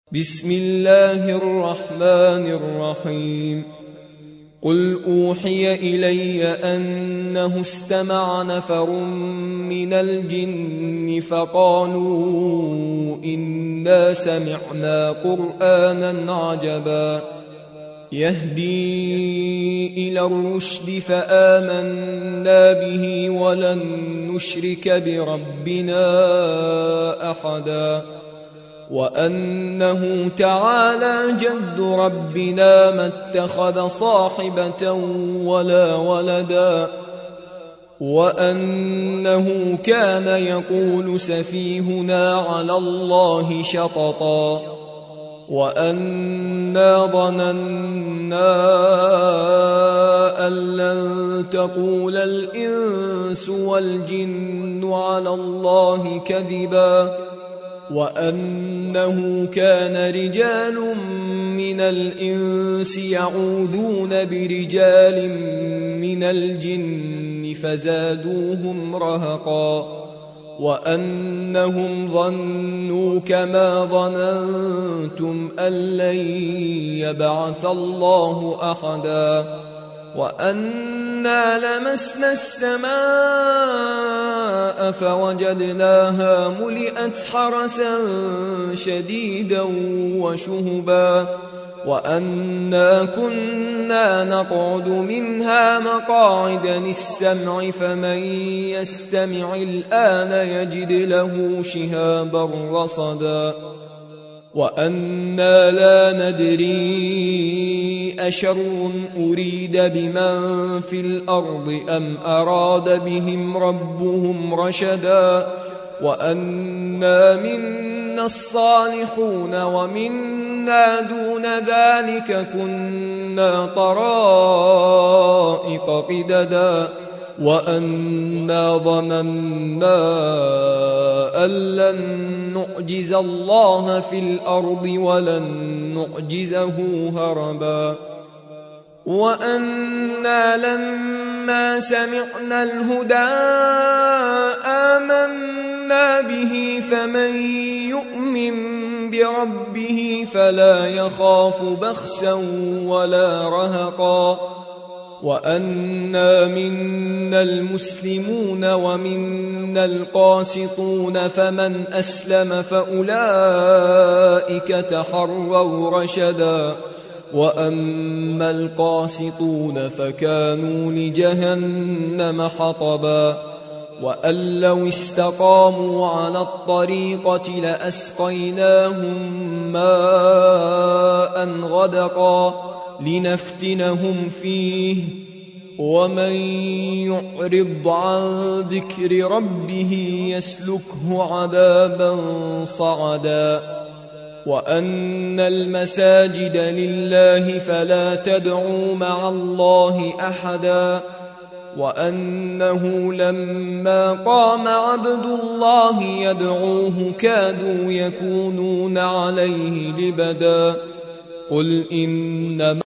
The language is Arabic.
بسم الله الرحمن الرحيم. قل أوحي إلي أنه استمع نفر من الجن فقالوا إنا سمعنا قرآنا عجبا يهدي إلى الرشد فآمنا به ولن نشرك بربنا أحدا وأنه تعالى جد ربنا ما اتخذ صاحبة ولا ولدا وأنه كان يقول سفيهنا على الله شططا وأنا ظننا أن لن تقول الإنس والجن على الله كذبا وأنه كان رجال من الإنس يعوذون برجال من الجن فزادوهم رهقا وأنهم ظنوا كما ظننتم أن لن يبعث الله أحدا وأنا لمسنا السماء فوجدناها ملئت حرسا شديدا وشهبا وأنا كنا نقعد منها مقاعد للسمع فمن يستمع الآن يجد له شهابا رصدا وأنا لا ندري أشر أريد بمن في الأرض أم أراد بهم ربهم رشدا وأنا منا الصالحون ومنا دون ذلك كنا طرائق قددا وأنا ظننا أن لن نعجز الله في الأرض ولن نعجزه هربا وأنا لما سمعنا الهدى آمنا به فمن يؤمن بربه فلا يخاف بخسا ولا رهقا وأنا منا المسلمون ومنا القاسطون فمن أسلم فأولئك تحروا رشدا وأما القاسطون فكانوا لجهنم حطبا وأن لو استقاموا على الطريقة لأسقيناهم ماء غدقا لنفتنهم فيه ومن يعرض عن ذكر ربه يسلكه عذابا صعدا وأن المساجد لله فلا تدعوا مع الله أحدا وأنه لما قام عبد الله يدعوه كادوا يكونون عليه لبدا قل إنما